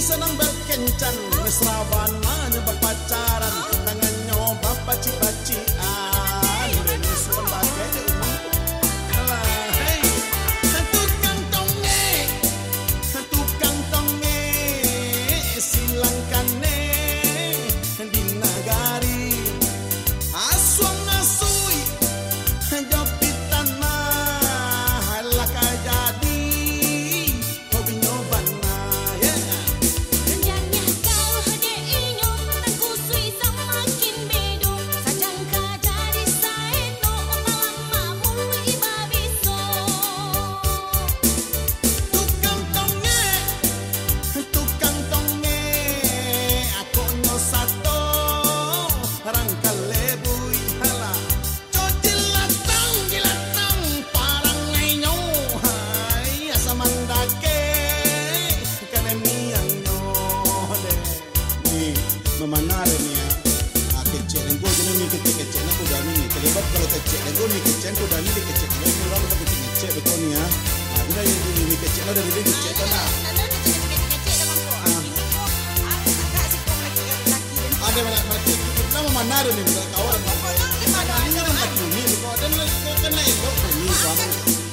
senang berkencan, mesra bananya berpacaran, tangannya bapaci-pacian, dan sebagainya. Tukang tonge, silangkan di nagari, aswang asui, jopitan mah laka jadi hobi nyobana ya. Jangannya kau hadiinyo nang kusui samakin bedo, sajangka jadi saeno malam mamung ibabiso. Tukang tonge, aku nyosato rangkal lebui hala. Gilatang, parang ngayon, hai, asamandake, kanemiang nyo, de. Nih, memanare nih ya. Kecil, gue jadi nih kecil, aku udah nih. Terlibat kalau kecil, gue nih kecil, aku udah nih kecil. Ini orang udah kecil, betul nih ya. Nah, kita ini kecil, udah di kecil, lah. Ada mana kita memanare nih, kawan. Ini kan lagi nih, kau dan kau kena itu nih, kamu.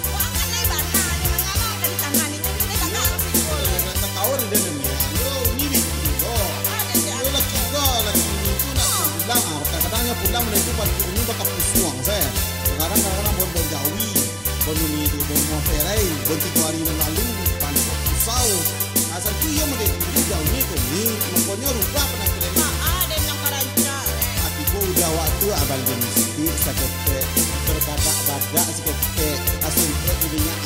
Kawan dia nih, yo ini bikin, yo lagi itu nak pulang, kadang-kadangnya pulang itu pas ini bakal pusuang saya. Sekarang bon Jawi, bon ini di bon Monterey, bon itu hari lalu, panas pusau. Asal tu yo mede jauh ni tu ni, makanya rupa pernah terima. Aku udah waktu abang di mistik sakit terbadak-badak sikit asin ininya